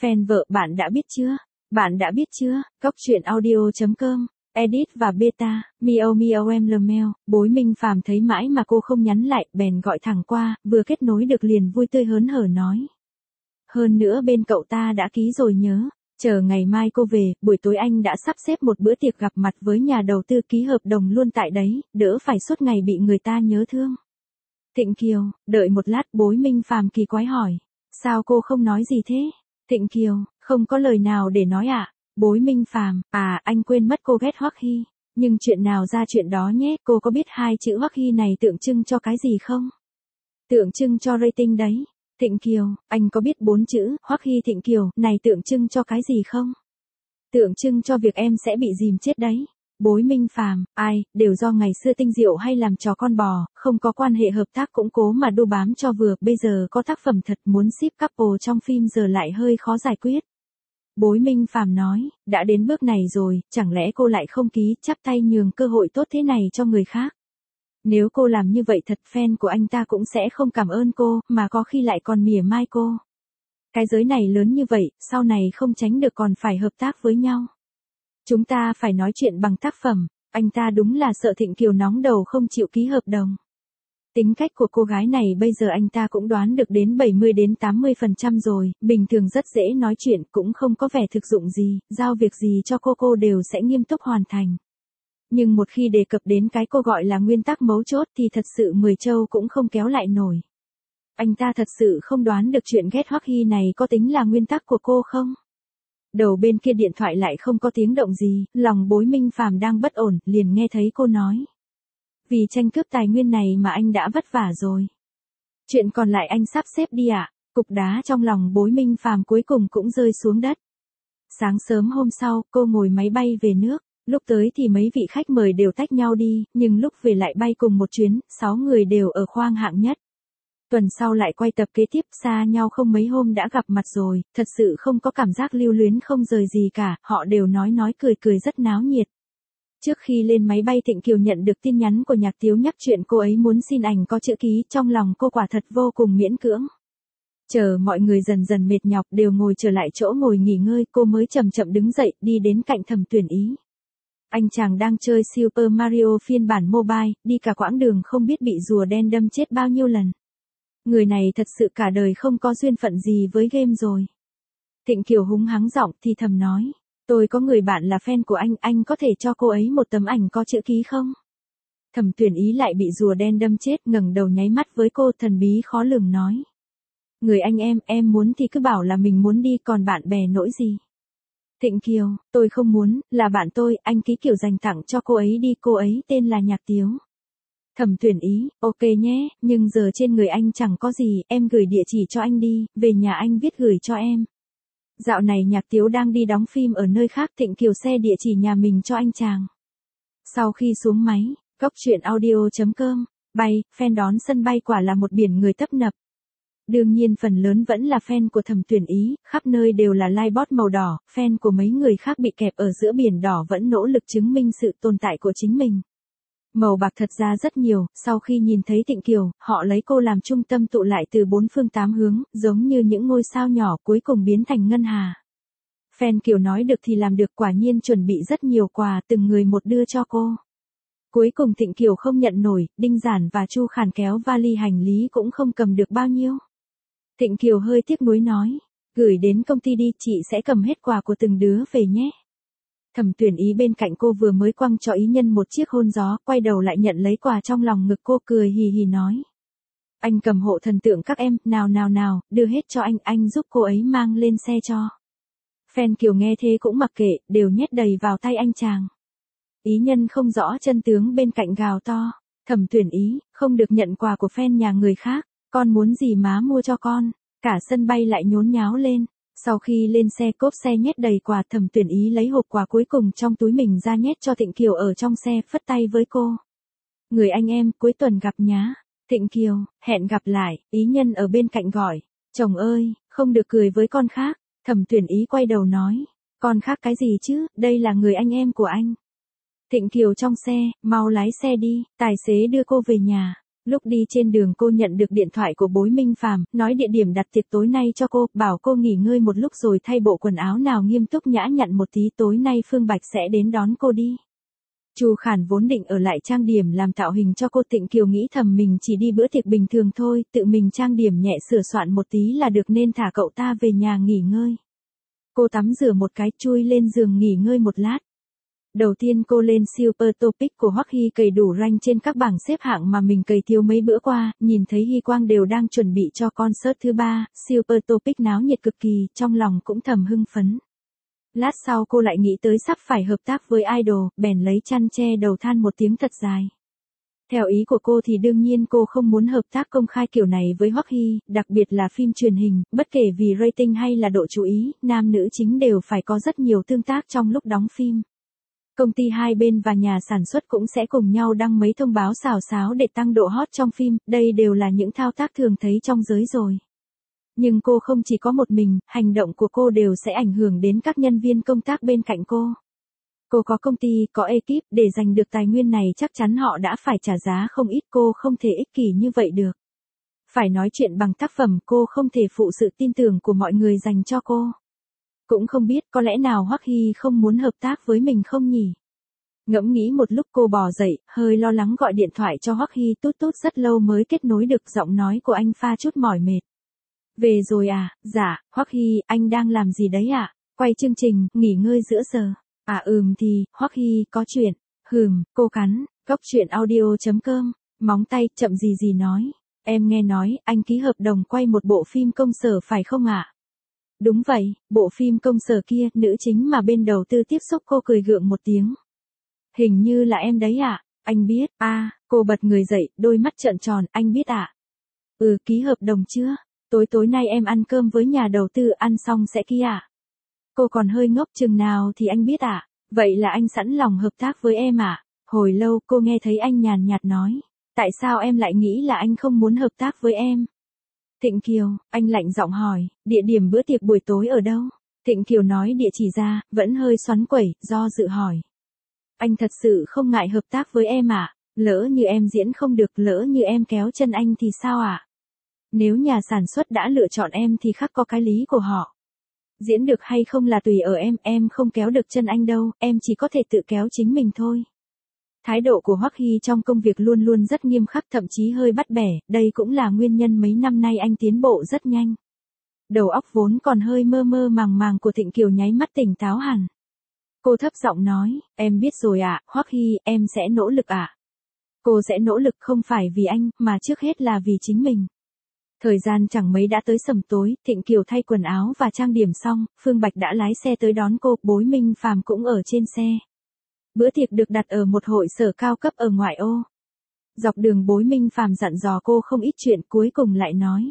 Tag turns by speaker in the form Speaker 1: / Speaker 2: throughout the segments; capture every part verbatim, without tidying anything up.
Speaker 1: Fan vợ bạn đã biết chưa? Bạn đã biết chưa? Cóc truyện audio chấm com, edit và beta, miao miao em lờ meo, bối Minh Phàm thấy mãi mà cô không nhắn lại, bèn gọi thẳng qua, vừa kết nối được liền vui tươi hớn hở nói. Hơn nữa bên cậu ta đã ký rồi nhớ, chờ ngày mai cô về, buổi tối anh đã sắp xếp một bữa tiệc gặp mặt với nhà đầu tư ký hợp đồng luôn tại đấy, đỡ phải suốt ngày bị người ta nhớ thương. Thịnh Kiều, đợi một lát, bối Minh Phàm kỳ quái hỏi, sao cô không nói gì thế? Thịnh Kiều, không có lời nào để nói ạ. À? Bối Minh Phàm, à anh quên mất cô ghét Hoắc Hy, nhưng chuyện nào ra chuyện đó nhé, cô có biết hai chữ Hoắc Hy này tượng trưng cho cái gì không? Tượng trưng cho rating đấy. Thịnh Kiều, anh có biết bốn chữ Hoắc Hy Thịnh Kiều này tượng trưng cho cái gì không? Tượng trưng cho việc em sẽ bị dìm chết đấy. Bối Minh Phàm, ai, đều do ngày xưa Tinh Diệu hay làm trò con bò, không có quan hệ hợp tác cũng cố mà đu bám cho vừa, bây giờ có tác phẩm thật muốn ship couple trong phim giờ lại hơi khó giải quyết. Bối Minh Phàm nói, đã đến bước này rồi, chẳng lẽ cô lại không ký, chắp tay nhường cơ hội tốt thế này cho người khác? Nếu cô làm như vậy thật, fan của anh ta cũng sẽ không cảm ơn cô, mà có khi lại còn mỉa mai cô. Cái giới này lớn như vậy, sau này không tránh được còn phải hợp tác với nhau. Chúng ta phải nói chuyện bằng tác phẩm, anh ta đúng là sợ Thịnh Kiều nóng đầu không chịu ký hợp đồng. Tính cách của cô gái này bây giờ anh ta cũng đoán được đến bảy mươi đến tám mươi phần trăm rồi, bình thường rất dễ nói chuyện, cũng không có vẻ thực dụng gì, giao việc gì cho cô cô đều sẽ nghiêm túc hoàn thành. Nhưng một khi đề cập đến cái cô gọi là nguyên tắc mấu chốt thì thật sự mười châu cũng không kéo lại nổi. Anh ta thật sự không đoán được chuyện ghét Hoắc Hy này có tính là nguyên tắc của cô không? Đầu bên kia điện thoại lại không có tiếng động gì, lòng bối Minh Phàm đang bất ổn, liền nghe thấy cô nói. Vì tranh cướp tài nguyên này mà anh đã vất vả rồi. Chuyện còn lại anh sắp xếp đi ạ. À? Cục đá trong lòng bối Minh Phàm cuối cùng cũng rơi xuống đất. Sáng sớm hôm sau, cô ngồi máy bay về nước. Lúc tới thì mấy vị khách mời đều tách nhau đi, nhưng lúc về lại bay cùng một chuyến, sáu người đều ở khoang hạng nhất. Tuần sau lại quay tập kế tiếp, xa nhau không mấy hôm đã gặp mặt rồi, thật sự không có cảm giác lưu luyến không rời gì cả, họ đều nói nói cười cười rất náo nhiệt. Trước khi lên máy bay Thịnh Kiều nhận được tin nhắn của Nhạc Tiếu nhắc chuyện cô ấy muốn xin ảnh có chữ ký, trong lòng cô quả thật vô cùng miễn cưỡng. Chờ mọi người dần dần mệt nhọc đều ngồi trở lại chỗ ngồi nghỉ ngơi, cô mới chậm chậm đứng dậy, đi đến cạnh Thẩm Tuyển Ý. Anh chàng đang chơi Super Mario phiên bản mobile, đi cả quãng đường không biết bị rùa đen đâm chết bao nhiêu lần. Người này thật sự cả đời không có duyên phận gì với game rồi. Thịnh Kiều húng hắng giọng thì thầm nói. Tôi có người bạn là fan của anh, anh có thể cho cô ấy một tấm ảnh có chữ ký không? Thẩm Tuyển Ý lại bị rùa đen đâm chết, ngẩng đầu nháy mắt với cô, thần bí khó lường nói. Người anh em, em muốn thì cứ bảo là mình muốn đi, còn bạn bè nỗi gì? Thịnh Kiều, tôi không muốn, là bạn tôi, anh ký kiểu dành tặng cho cô ấy đi, cô ấy tên là Nhạc Tiếu. Thẩm Tuyển Ý, ok nhé, nhưng giờ trên người anh chẳng có gì, em gửi địa chỉ cho anh đi, về nhà anh viết gửi cho em. Dạo này Nhạc Tiếu đang đi đóng phim ở nơi khác, Thịnh Kiều xe địa chỉ nhà mình cho anh chàng. Sau khi xuống máy, cóc truyện audio chấm com, bay, fan đón sân bay quả là một biển người tấp nập. Đương nhiên phần lớn vẫn là fan của Thẩm Tuyển Ý, khắp nơi đều là livebot màu đỏ, fan của mấy người khác bị kẹp ở giữa biển đỏ vẫn nỗ lực chứng minh sự tồn tại của chính mình. Màu bạc thật ra rất nhiều, sau khi nhìn thấy Thịnh Kiều, họ lấy cô làm trung tâm tụ lại từ bốn phương tám hướng, giống như những ngôi sao nhỏ cuối cùng biến thành ngân hà. Fan Kiều nói được thì làm được, quả nhiên chuẩn bị rất nhiều quà, từng người một đưa cho cô. Cuối cùng Thịnh Kiều không nhận nổi, Đinh Giản và Chu Khản kéo vali hành lý cũng không cầm được bao nhiêu. Thịnh Kiều hơi tiếc nuối nói, gửi đến công ty đi, chị sẽ cầm hết quà của từng đứa về nhé. Thẩm Tuyển Ý bên cạnh cô vừa mới quăng cho ý nhân một chiếc hôn gió, quay đầu lại nhận lấy quà trong lòng ngực cô, cười hì hì nói. Anh cầm hộ thần tượng các em, nào nào nào, đưa hết cho anh, anh giúp cô ấy mang lên xe cho. Fan Kiều nghe thế cũng mặc kệ, đều nhét đầy vào tay anh chàng. Ý nhân không rõ chân tướng bên cạnh gào to. Thẩm Tuyển Ý, không được nhận quà của fan nhà người khác, con muốn gì má mua cho con. Cả sân bay lại nhốn nháo lên. Sau khi lên xe, cốp xe nhét đầy quà, Thẩm Tuyển Ý lấy hộp quà cuối cùng trong túi mình ra nhét cho Thịnh Kiều ở trong xe, phất tay với cô. Người anh em, cuối tuần gặp nhá. Thịnh Kiều, hẹn gặp lại, ý nhân ở bên cạnh gọi. Chồng ơi, không được cười với con khác. Thẩm Tuyển Ý quay đầu nói. Con khác cái gì chứ, đây là người anh em của anh. Thịnh Kiều trong xe, mau lái xe đi, tài xế đưa cô về nhà. Lúc đi trên đường cô nhận được điện thoại của Bối Minh Phàm, nói địa điểm đặt tiệc tối nay cho cô, bảo cô nghỉ ngơi một lúc rồi thay bộ quần áo nào nghiêm túc nhã nhặn một tí, tối nay Phương Bạch sẽ đến đón cô đi. Chu Khản vốn định ở lại trang điểm làm tạo hình cho cô, Thịnh Kiều nghĩ thầm mình chỉ đi bữa tiệc bình thường thôi, tự mình trang điểm nhẹ sửa soạn một tí là được nên thả cậu ta về nhà nghỉ ngơi. Cô tắm rửa một cái, chui lên giường nghỉ ngơi một lát. Đầu tiên cô lên Super Topic của Hoắc Hy cày đủ rank trên các bảng xếp hạng mà mình cày thiếu mấy bữa qua, nhìn thấy Hy Quang đều đang chuẩn bị cho concert thứ ba, Super Topic náo nhiệt cực kỳ, trong lòng cũng thầm hưng phấn. Lát sau cô lại nghĩ tới sắp phải hợp tác với idol, bèn lấy chăn che đầu than một tiếng thật dài. Theo ý của cô thì đương nhiên cô không muốn hợp tác công khai kiểu này với Hoắc Hy, đặc biệt là phim truyền hình, bất kể vì rating hay là độ chú ý, nam nữ chính đều phải có rất nhiều tương tác trong lúc đóng phim. Công ty hai bên và nhà sản xuất cũng sẽ cùng nhau đăng mấy thông báo xào xáo để tăng độ hot trong phim, đây đều là những thao tác thường thấy trong giới rồi. Nhưng cô không chỉ có một mình, hành động của cô đều sẽ ảnh hưởng đến các nhân viên công tác bên cạnh cô. Cô có công ty, có ekip, để giành được tài nguyên này chắc chắn họ đã phải trả giá không ít, cô không thể ích kỷ như vậy được. Phải nói chuyện bằng tác phẩm, cô không thể phụ sự tin tưởng của mọi người dành cho cô. Cũng không biết có lẽ nào Hoắc Hy không muốn hợp tác với mình không nhỉ? Ngẫm nghĩ một lúc cô bò dậy, hơi lo lắng gọi điện thoại cho Hoắc Hy, tút tút rất lâu mới kết nối được, giọng nói của anh pha chút mỏi mệt. Về rồi à, dạ, Hoắc Hy, anh đang làm gì đấy ạ? À? Quay chương trình, nghỉ ngơi giữa giờ. À ừm thì, Hoắc Hy, có chuyện. Hừm, cô cắn, góc truyện audio chấm com, móng tay, chậm gì gì nói. Em nghe nói, anh ký hợp đồng quay một bộ phim công sở phải không ạ? À? Đúng vậy, bộ phim công sở kia, nữ chính mà bên đầu tư tiếp xúc, cô cười gượng một tiếng. Hình như là em đấy ạ, à? Anh biết, a à, cô bật người dậy, đôi mắt trợn tròn, anh biết ạ. À? Ừ, ký hợp đồng chưa? Tối tối nay em ăn cơm với nhà đầu tư, ăn xong sẽ ký ạ. À? Cô còn hơi ngốc, chừng nào thì anh biết ạ. À? Vậy là anh sẵn lòng hợp tác với em ạ. À? Hồi lâu cô nghe thấy anh nhàn nhạt nói. Tại sao em lại nghĩ là anh không muốn hợp tác với em? Thịnh Kiều, anh lạnh giọng hỏi, địa điểm bữa tiệc buổi tối ở đâu? Thịnh Kiều nói địa chỉ ra, vẫn hơi xoắn quẩy, do dự hỏi. Anh thật sự không ngại hợp tác với em à? Lỡ như em diễn không được, lỡ như em kéo chân anh thì sao ạ? À? Nếu nhà sản xuất đã lựa chọn em thì khắc có cái lý của họ. Diễn được hay không là tùy ở em, em không kéo được chân anh đâu, em chỉ có thể tự kéo chính mình thôi. Thái độ của Hoắc Hy trong công việc luôn luôn rất nghiêm khắc, thậm chí hơi bắt bẻ, đây cũng là nguyên nhân mấy năm nay anh tiến bộ rất nhanh. Đầu óc vốn còn hơi mơ mơ màng màng của Thịnh Kiều nháy mắt tỉnh táo hẳn. Cô thấp giọng nói, em biết rồi ạ, à, Hoắc Hy, em sẽ nỗ lực ạ. À. Cô sẽ nỗ lực không phải vì anh, mà trước hết là vì chính mình. Thời gian chẳng mấy đã tới sầm tối, Thịnh Kiều thay quần áo và trang điểm xong, Phương Bạch đã lái xe tới đón cô, Bối Minh Phàm cũng ở trên xe. Bữa tiệc được đặt ở một hội sở cao cấp ở ngoại ô. Dọc đường Bối Minh Phàm dặn dò cô không ít chuyện, cuối cùng lại nói.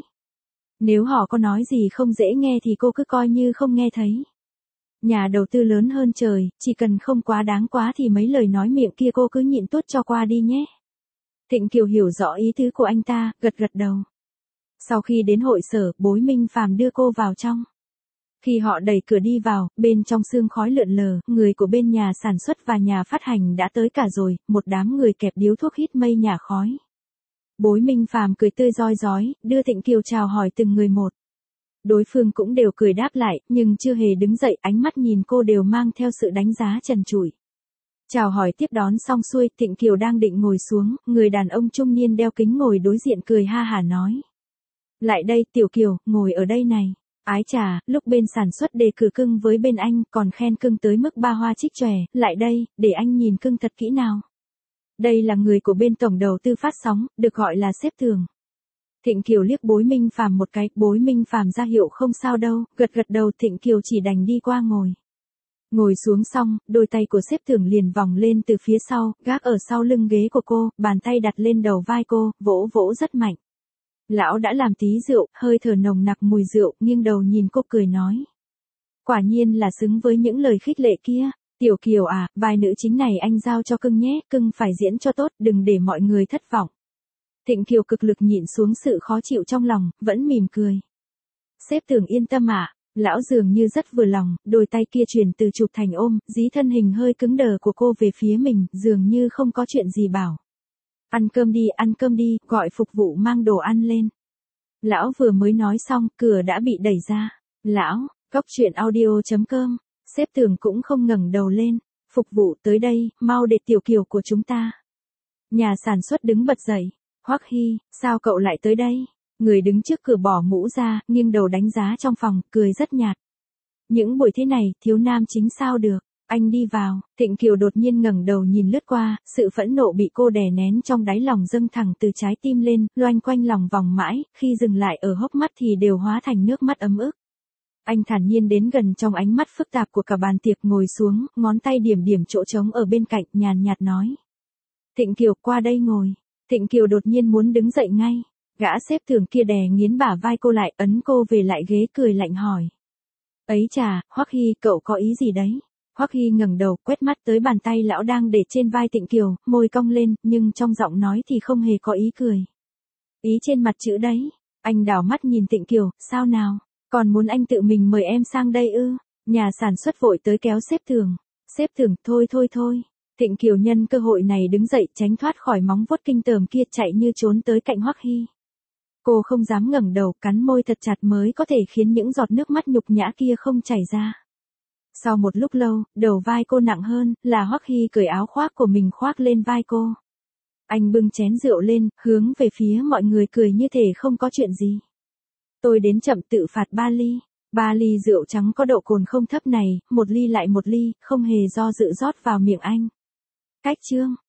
Speaker 1: Nếu họ có nói gì không dễ nghe thì cô cứ coi như không nghe thấy. Nhà đầu tư lớn hơn trời, chỉ cần không quá đáng quá thì mấy lời nói miệng kia cô cứ nhịn tuốt cho qua đi nhé. Thịnh Kiều hiểu rõ ý tứ của anh ta, gật gật đầu. Sau khi đến hội sở, Bối Minh Phàm đưa cô vào trong. Khi họ đẩy cửa đi vào, bên trong sương khói lượn lờ, người của bên nhà sản xuất và nhà phát hành đã tới cả rồi, một đám người kẹp điếu thuốc hít mây nhả khói. Bối Minh Phàm cười tươi rói rói, đưa Thịnh Kiều chào hỏi từng người một. Đối phương cũng đều cười đáp lại, nhưng chưa hề đứng dậy, ánh mắt nhìn cô đều mang theo sự đánh giá trần trụi. Chào hỏi tiếp đón xong xuôi, Thịnh Kiều đang định ngồi xuống, người đàn ông trung niên đeo kính ngồi đối diện cười ha hả nói. Lại đây, Tiểu Kiều, ngồi ở đây này. Ái chà, lúc bên sản xuất đề cử cưng với bên anh, còn khen cưng tới mức ba hoa trích chòe, lại đây, để anh nhìn cưng thật kỹ nào. Đây là người của bên tổng đầu tư phát sóng, được gọi là sếp Thường. Thịnh Kiều liếc Bối Minh Phàm một cái, Bối Minh Phàm ra hiệu không sao đâu, gật gật đầu, Thịnh Kiều chỉ đành đi qua ngồi. Ngồi xuống xong, đôi tay của sếp Thường liền vòng lên từ phía sau, gác ở sau lưng ghế của cô, bàn tay đặt lên đầu vai cô, vỗ vỗ rất mạnh. Lão đã làm tí rượu, hơi thở nồng nặc mùi rượu, nghiêng đầu nhìn cô cười nói. Quả nhiên là xứng với những lời khích lệ kia. Tiểu Kiều à, vai nữ chính này anh giao cho cưng nhé, cưng phải diễn cho tốt, đừng để mọi người thất vọng. Thịnh Kiều cực lực nhịn xuống sự khó chịu trong lòng, vẫn mỉm cười. Sếp Thường yên tâm ạ. À? Lão dường như rất vừa lòng, đôi tay kia chuyển từ chụp thành ôm, dí thân hình hơi cứng đờ của cô về phía mình, dường như không có chuyện gì bảo. Ăn cơm đi, ăn cơm đi, gọi phục vụ mang đồ ăn lên. Lão vừa mới nói xong, cửa đã bị đẩy ra. Lão, cóc truyện audio chấm com. Sếp Tường cũng không ngẩng đầu lên. Phục vụ tới đây, mau để Tiểu Kiều của chúng ta. Nhà sản xuất đứng bật dậy. Hoắc Hy, sao cậu lại tới đây? Người đứng trước cửa bỏ mũ ra, nghiêng đầu đánh giá trong phòng, cười rất nhạt. Những buổi thế này, thiếu nam chính sao được. Anh đi vào, Thịnh Kiều đột nhiên ngẩng đầu nhìn lướt qua, sự phẫn nộ bị cô đè nén trong đáy lòng dâng thẳng từ trái tim lên, loanh quanh lòng vòng mãi, khi dừng lại ở hốc mắt thì đều hóa thành nước mắt ấm ức. Anh thản nhiên đến gần trong ánh mắt phức tạp của cả bàn tiệc, ngồi xuống, ngón tay điểm điểm chỗ trống ở bên cạnh, nhàn nhạt nói. Thịnh Kiều, qua đây ngồi. Thịnh Kiều đột nhiên muốn đứng dậy ngay. Gã xếp Tường kia đè nghiến bả vai cô lại, ấn cô về lại ghế, cười lạnh hỏi. Ấy chà, Hoắc Hy, cậu có ý gì đấy? Hoắc Hy ngẩng đầu, quét mắt tới bàn tay lão đang để trên vai Thịnh Kiều, môi cong lên, nhưng trong giọng nói thì không hề có ý cười. Ý trên mặt chữ đấy. Anh đảo mắt nhìn Thịnh Kiều, sao nào? Còn muốn anh tự mình mời em sang đây ư? Nhà sản xuất vội tới kéo xếp Tường. Xếp Tường, thôi thôi thôi. Thịnh Kiều nhân cơ hội này đứng dậy, tránh thoát khỏi móng vuốt kinh tởm kia, chạy như trốn tới cạnh Hoắc Hy. Cô không dám ngẩng đầu, cắn môi thật chặt mới có thể khiến những giọt nước mắt nhục nhã kia không chảy ra. Sau một lúc lâu, đầu vai cô nặng hơn, là Hoắc Hy cởi áo khoác của mình khoác lên vai cô. Anh bưng chén rượu lên, hướng về phía mọi người, cười như thể không có chuyện gì. Tôi đến chậm, tự phạt ba ly. Ba ly rượu trắng có độ cồn không thấp này, một ly lại một ly, không hề do dự rót vào miệng anh. Cách chương.